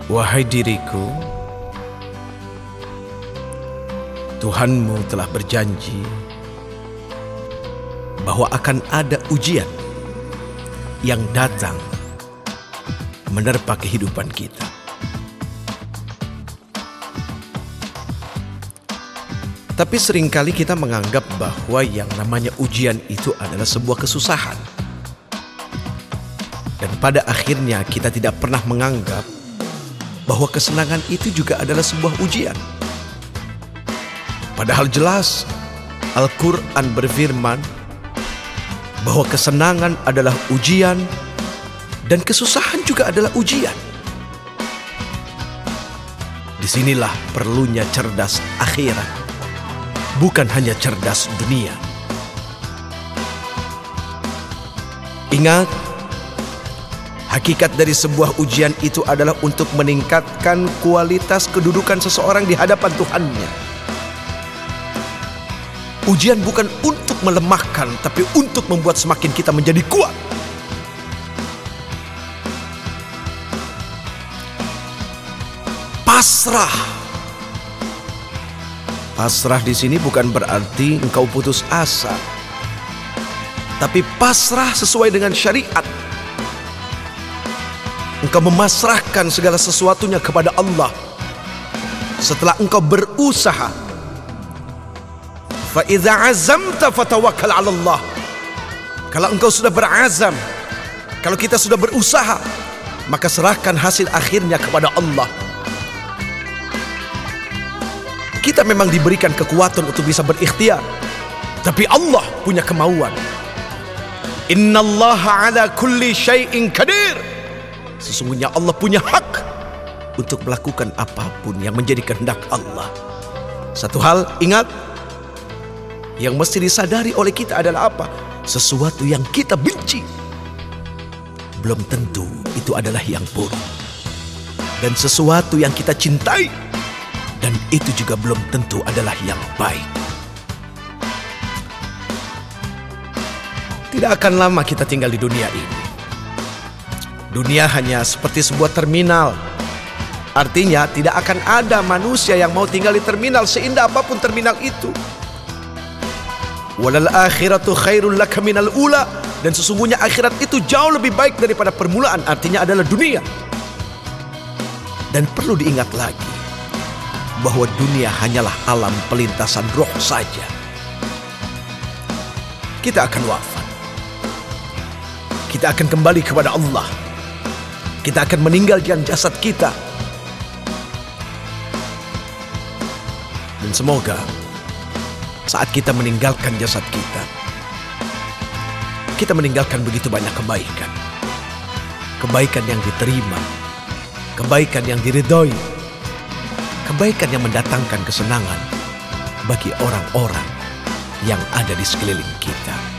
Wahai diriku, Tuhanmu telah berjanji bahwa akan ada ujian yang datang menerpa kehidupan kita. Tapi seringkali kita menganggap bahwa yang namanya ujian itu adalah sebuah kesusahan. Dan pada akhirnya kita tidak pernah menganggap bahwa kesenangan itu juga adalah sebuah ujian. Padahal jelas Al-Quran berfirman bahwa kesenangan adalah ujian dan kesusahan juga adalah ujian. Disinilah perlunya cerdas akhirat, bukan hanya cerdas dunia. Ingat, hakikat dari sebuah ujian itu adalah untuk meningkatkan kualitas kedudukan seseorang di hadapan Tuhannya. Ujian bukan untuk melemahkan, tapi untuk membuat semakin kita menjadi kuat. Pasrah. Pasrah di sini bukan berarti engkau putus asa, tapi pasrah sesuai dengan syariat. Engkau memasrahkan segala sesuatunya kepada Allah setelah engkau berusaha. Fa idza azamta fatawakkal 'ala Allah. Kalau engkau sudah berazam, kalau kita sudah berusaha, maka serahkan hasil akhirnya kepada Allah. Kita memang diberikan kekuatan untuk bisa berikhtiar, tapi Allah punya kemauan. Innallaha 'ala kulli syai'in qadir. Sesungguhnya Allah punya hak untuk melakukan apapun yang menjadi kehendak Allah. Satu hal ingat, yang mesti disadari oleh kita adalah apa? Sesuatu yang kita benci belum tentu itu adalah yang buruk. Dan sesuatu yang kita cintai, dan itu juga belum tentu adalah yang baik. Tidak akan lama kita tinggal di dunia ini. Dunia hanya seperti sebuah terminal. Artinya tidak akan ada manusia yang mau tinggal di terminal seindah apapun terminal itu. Walal akhiratu khairul laka minal ula. Dan sesungguhnya akhirat itu jauh lebih baik daripada permulaan, artinya adalah dunia. Dan perlu diingat lagi bahwa dunia hanyalah alam pelintasan roh saja. Kita akan wafat. Kita akan kembali kepada Allah. Kita akan meninggalkan jasad kita. Dan semoga saat kita meninggalkan jasad kita, kita meninggalkan begitu banyak kebaikan. Kebaikan yang diterima, kebaikan yang diridhoi, kebaikan yang mendatangkan kesenangan bagi orang-orang yang ada di sekeliling kita.